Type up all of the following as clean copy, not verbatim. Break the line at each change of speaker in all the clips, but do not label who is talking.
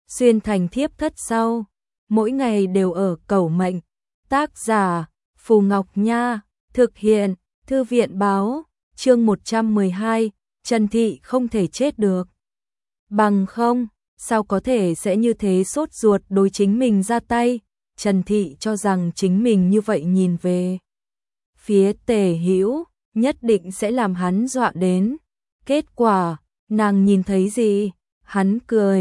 xuyên thành thiếp thất sau, mỗi ngày đều ở cầu mệnh. Tác giả Phù Ngọc Nha, thực hiện Thư viện báo, chương 112, Trần Thị không thể chết được. Bằng không, sao có thể sẽ như thế sốt ruột đối chính mình ra tay. Trần Thị cho rằng chính mình như vậy nhìn về phía Tề Hữu nhất định sẽ làm hắn dọa đến. Kết quả, nàng nhìn thấy gì? Hắn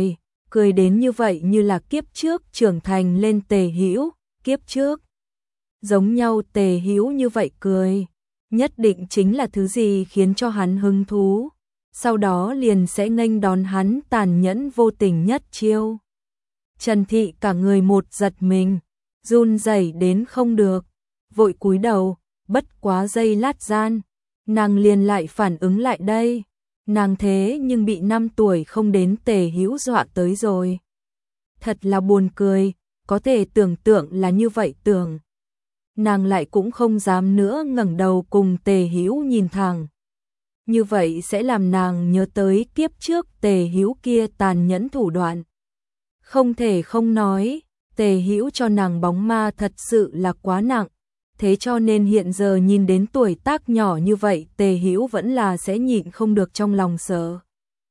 cười đến như vậy như là kiếp trước trưởng thành lên Tề Hữu, kiếp trước giống nhau Tề Hữu như vậy cười, nhất định chính là thứ gì khiến cho hắn hứng thú, sau đó liền sẽ nghênh đón hắn tàn nhẫn vô tình nhất chiêu. Trần Thị cả người một giật mình, run rẩy đến không được, vội cúi đầu, bất quá giây lát gian, nàng liền lại phản ứng lại đây, nàng thế nhưng bị 5 tuổi không đến Tề Hữu dọa tới rồi. Thật là buồn cười, có thể tưởng tượng là như vậy tưởng. Nàng lại cũng không dám nữa ngẩng đầu cùng Tề Hữu nhìn thẳng. Như vậy sẽ làm nàng nhớ tới kiếp trước Tề Hữu kia tàn nhẫn thủ đoạn. Không thể không nói, Tề Hữu cho nàng bóng ma thật sự là quá nặng, thế cho nên hiện giờ nhìn đến tuổi tác nhỏ như vậy Tề Hữu vẫn là sẽ nhịn không được trong lòng sợ.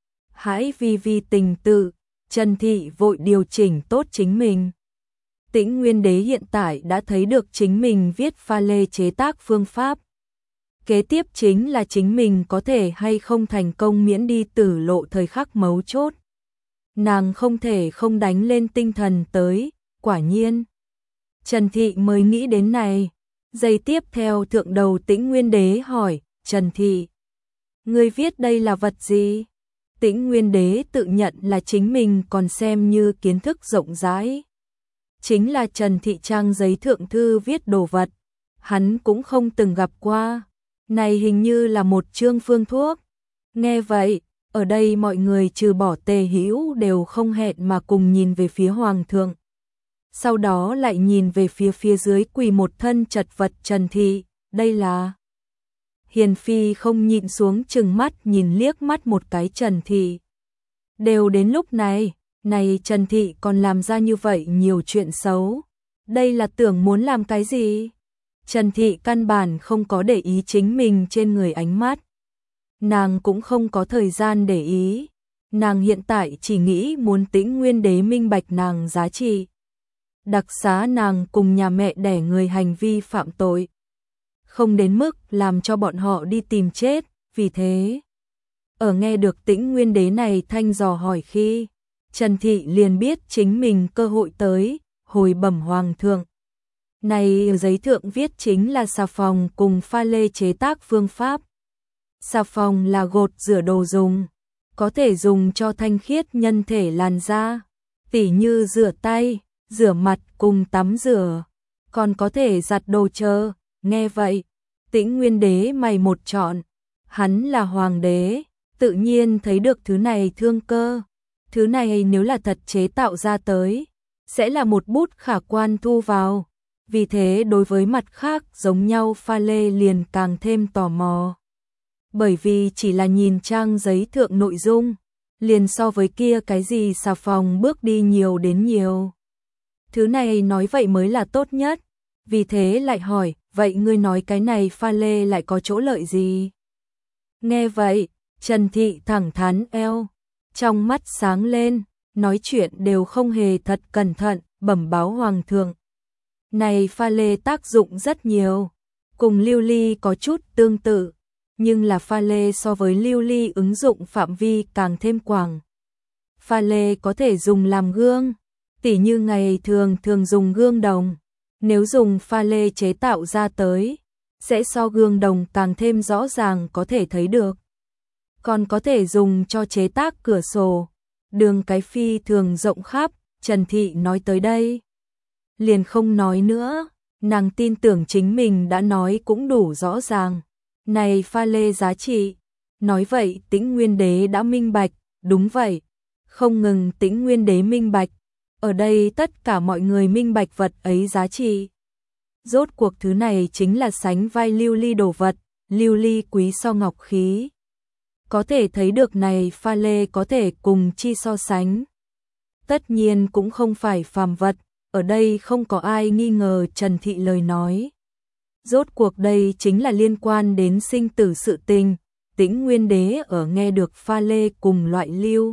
Hãy vi tình tự, Trần Thị vội điều chỉnh tốt chính mình. Tĩnh Nguyên Đế hiện tại đã thấy được chính mình viết pha lê chế tác phương pháp. Kế tiếp chính là chính mình có thể hay không thành công miễn đi tử lộ thời khắc mấu chốt. Nàng không thể không đánh lên tinh thần tới, quả nhiên. Trần Thị mới nghĩ đến này. Giây tiếp theo thượng đầu Tĩnh Nguyên Đế hỏi, Trần Thị, ngươi viết đây là vật gì? Tĩnh Nguyên Đế tự nhận là chính mình còn xem như kiến thức rộng rãi. Chính là Trần Thị trang giấy thượng thư viết đồ vật, hắn cũng không từng gặp qua. Này hình như là một chương phương thuốc. Nghe vậy, ở đây mọi người trừ bỏ Tề Hữu đều không hẹn mà cùng nhìn về phía Hoàng thượng. Sau đó lại nhìn về phía dưới quỳ một thân chật vật Trần Thị, đây là... Hiền Phi không nhịn xuống chừng mắt nhìn liếc mắt một cái Trần Thị. Đều đến lúc này Trần Thị còn làm ra như vậy nhiều chuyện xấu. Đây là tưởng muốn làm cái gì? Trần Thị căn bản không có để ý chính mình trên người ánh mắt. Nàng cũng không có thời gian để ý. Nàng hiện tại chỉ nghĩ muốn Tĩnh Nguyên Đế minh bạch nàng giá trị. Đặc xá nàng cùng nhà mẹ đẻ người hành vi phạm tội. Không đến mức làm cho bọn họ đi tìm chết, vì thế. Ở nghe được Tĩnh Nguyên Đế này thanh dò hỏi khi, Trần Thị liền biết chính mình cơ hội tới, hồi bẩm Hoàng thượng. Này giấy thượng viết chính là xà phòng cùng pha lê chế tác phương pháp. Xà phòng là gột rửa đồ dùng, có thể dùng cho thanh khiết nhân thể làn da, tỉ như rửa tay, rửa mặt cùng tắm rửa, còn có thể giặt đồ chờ. Nghe vậy, Tĩnh Nguyên Đế mày một trọn, hắn là hoàng đế, tự nhiên thấy được thứ này thương cơ. Thứ này nếu là thật chế tạo ra tới, sẽ là một bút khả quan thu vào. Vì thế đối với mặt khác giống nhau pha lê liền càng thêm tò mò. Bởi vì chỉ là nhìn trang giấy thượng nội dung, liền so với kia cái gì xà phòng bước đi nhiều đến nhiều. Thứ này nói vậy mới là tốt nhất, vì thế lại hỏi, vậy ngươi nói cái này pha lê lại có chỗ lợi gì? Nghe vậy, Trần Thị thẳng thắn eo, trong mắt sáng lên, nói chuyện đều không hề thật cẩn thận, bẩm báo Hoàng thượng. Này pha lê tác dụng rất nhiều, cùng lưu ly có chút tương tự, nhưng là pha lê so với lưu ly ứng dụng phạm vi càng thêm quảng. Pha lê có thể dùng làm gương, tỉ như ngày thường dùng gương đồng, nếu dùng pha lê chế tạo ra tới, sẽ so gương đồng càng thêm rõ ràng có thể thấy được. Còn có thể dùng cho chế tác cửa sổ, đường cái phi thường rộng khắp. Trần Thị nói tới đây, liền không nói nữa, nàng tin tưởng chính mình đã nói cũng đủ rõ ràng. Này pha lê giá trị, nói vậy Tĩnh Nguyên Đế đã minh bạch, đúng vậy, không ngừng Tĩnh Nguyên Đế minh bạch, ở đây tất cả mọi người minh bạch vật ấy giá trị. Rốt cuộc thứ này chính là sánh vai lưu ly đồ vật, lưu ly quý so ngọc khí. Có thể thấy được này pha lê có thể cùng chi so sánh. tất nhiên cũng không phải phàm vật, ở đây không có ai nghi ngờ Trần Thị lời nói. Rốt cuộc đây chính là liên quan đến sinh tử sự tình, Tĩnh Nguyên Đế ở nghe được pha lê cùng loại lưu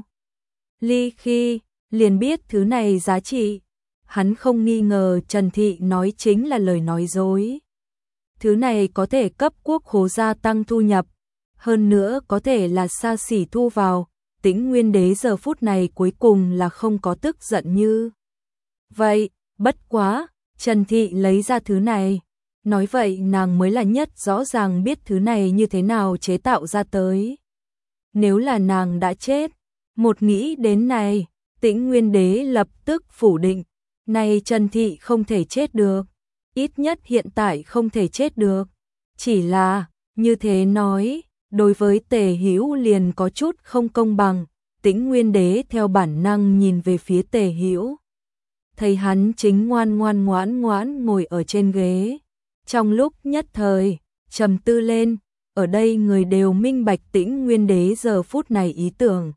ly khi liền biết thứ này giá trị, hắn không nghi ngờ Trần Thị nói chính là lời nói dối. Thứ này có thể cấp quốc khố gia tăng thu nhập, hơn nữa có thể là xa xỉ thu vào, Tĩnh Nguyên Đế giờ phút này cuối cùng là không có tức giận như vậy, bất quá, Trần Thị lấy ra thứ này, nói vậy nàng mới là nhất rõ ràng biết thứ này như thế nào chế tạo ra tới. Nếu là nàng đã chết, một nghĩ đến này, Tĩnh Nguyên Đế lập tức phủ định, này Trần Thị không thể chết được, ít nhất hiện tại không thể chết được, chỉ là, như thế nói, đối với Tề Hữu liền có chút không công bằng. Tĩnh Nguyên Đế theo bản năng nhìn về phía Tề Hữu, thấy hắn chính ngoan ngoãn ngồi ở trên ghế. Trong lúc nhất thời, trầm tư lên, ở đây người đều minh bạch Tĩnh Nguyên Đế giờ phút này ý tưởng.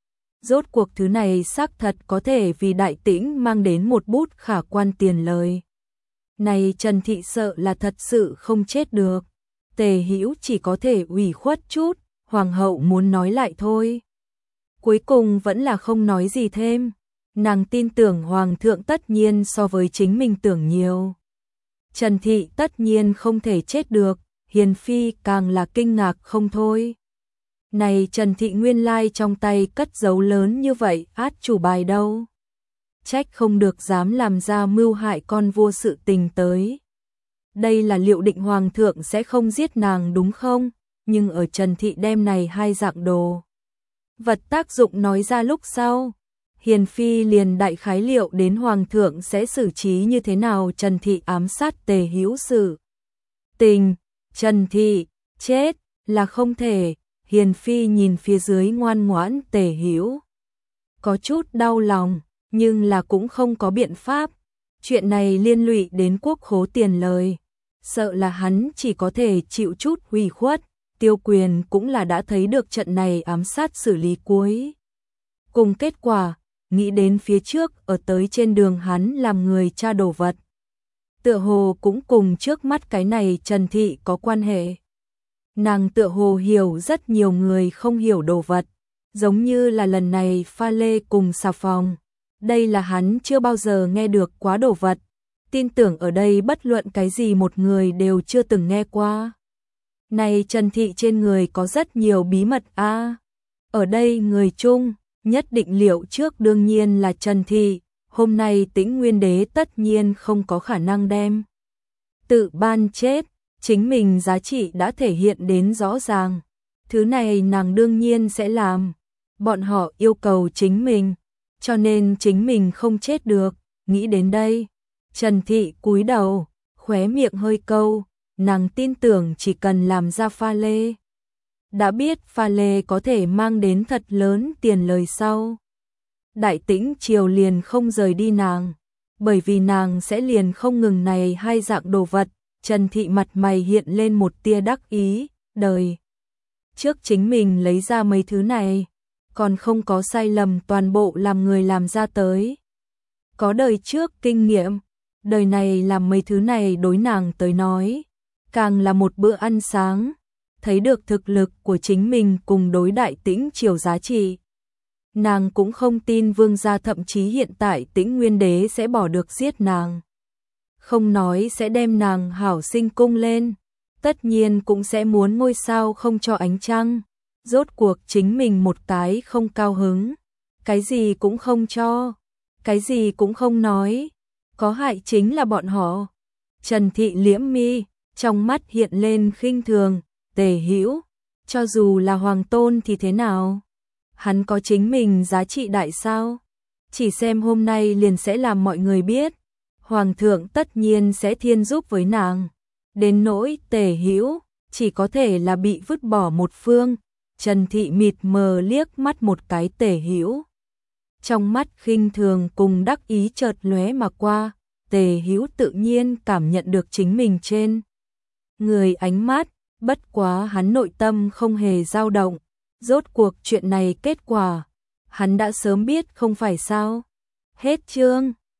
Rốt cuộc thứ này xác thật có thể vì Đại Tĩnh mang đến một bút khả quan tiền lời. Này Trần Thị sợ là thật sự không chết được. Tề Hữu chỉ có thể ủy khuất chút, hoàng hậu muốn nói lại thôi. Cuối cùng vẫn là không nói gì thêm, nàng tin tưởng hoàng thượng tất nhiên so với chính mình tưởng nhiều. Trần Thị tất nhiên không thể chết được, Hiền Phi càng là kinh ngạc không thôi. Này Trần Thị nguyên lai trong tay cất giấu lớn như vậy, át chủ bài đâu. Trách không được dám làm ra mưu hại con vua sự tình tới. Đây là liệu định hoàng thượng sẽ không giết nàng đúng không? Nhưng ở Trần Thị đem này hai dạng đồ vật tác dụng nói ra lúc sau, Hiền Phi liền đại khái liệu đến hoàng thượng sẽ xử trí như thế nào. Trần Thị ám sát Tề Hữu sự tình, Trần Thị chết là không thể. Hiền Phi nhìn phía dưới ngoan ngoãn Tề Hữu, có chút đau lòng, nhưng là cũng không có biện pháp. Chuyện này liên lụy đến quốc khố tiền lời, sợ là hắn chỉ có thể chịu chút ủy khuất. Tiêu Quyền cũng là đã thấy được trận này ám sát xử lý cuối cùng kết quả, nghĩ đến phía trước ở tới trên đường hắn làm người tra đồ vật. Tựa hồ cũng cùng trước mắt cái này Trần Thị có quan hệ. Nàng tựa hồ hiểu rất nhiều người không hiểu đồ vật, giống như là lần này pha lê cùng xà phòng. Đây là hắn chưa bao giờ nghe được quá đồ vật, tin tưởng ở đây bất luận cái gì một người đều chưa từng nghe qua. Này Trần Thị trên người có rất nhiều bí mật a. Ở đây người chung, nhất định liệu trước đương nhiên là Trần Thị, hôm nay Tĩnh Nguyên Đế tất nhiên không có khả năng đem tự ban chết, chính mình giá trị đã thể hiện đến rõ ràng. Thứ này nàng đương nhiên sẽ làm, bọn họ yêu cầu chính mình, cho nên chính mình không chết được. Nghĩ đến đây, Trần Thị cúi đầu, khóe miệng hơi câu, nàng tin tưởng chỉ cần làm ra pha lê. Đã biết pha lê có thể mang đến thật lớn tiền lời sau. Đại Tĩnh triều liền không rời đi nàng, bởi vì nàng sẽ liền không ngừng này hai dạng đồ vật. Trần Thị mặt mày hiện lên một tia đắc ý, đời trước chính mình lấy ra mấy thứ này, còn không có sai lầm toàn bộ làm người làm ra tới. Có đời trước kinh nghiệm, đời này làm mấy thứ này đối nàng tới nói, càng là một bữa ăn sáng, thấy được thực lực của chính mình cùng đối Đại Tĩnh triều giá trị. Nàng cũng không tin vương gia thậm chí hiện tại Tĩnh Nguyên Đế sẽ bỏ được giết nàng. Không nói sẽ đem nàng hảo sinh cung lên, tất nhiên cũng sẽ muốn ngôi sao không cho ánh trăng. Rốt cuộc chính mình một cái không cao hứng, cái gì cũng không cho, cái gì cũng không nói, có hại chính là bọn họ. Trần Thị liễm mi, trong mắt hiện lên khinh thường. Tề Hữu, cho dù là hoàng tôn thì thế nào? Hắn có chính mình giá trị đại sao? Chỉ xem hôm nay liền sẽ làm mọi người biết, hoàng thượng tất nhiên sẽ thiên giúp với nàng. Đến nỗi Tề Hữu, chỉ có thể là bị vứt bỏ một phương. Trần Thị mịt mờ liếc mắt một cái Tề Hữu, trong mắt khinh thường cùng đắc ý chợt lóe mà qua. Tề Hữu tự nhiên cảm nhận được chính mình trên người ánh mắt, bất quá hắn nội tâm không hề dao động. Rốt cuộc chuyện này kết quả, hắn đã sớm biết không phải sao? Hết chương.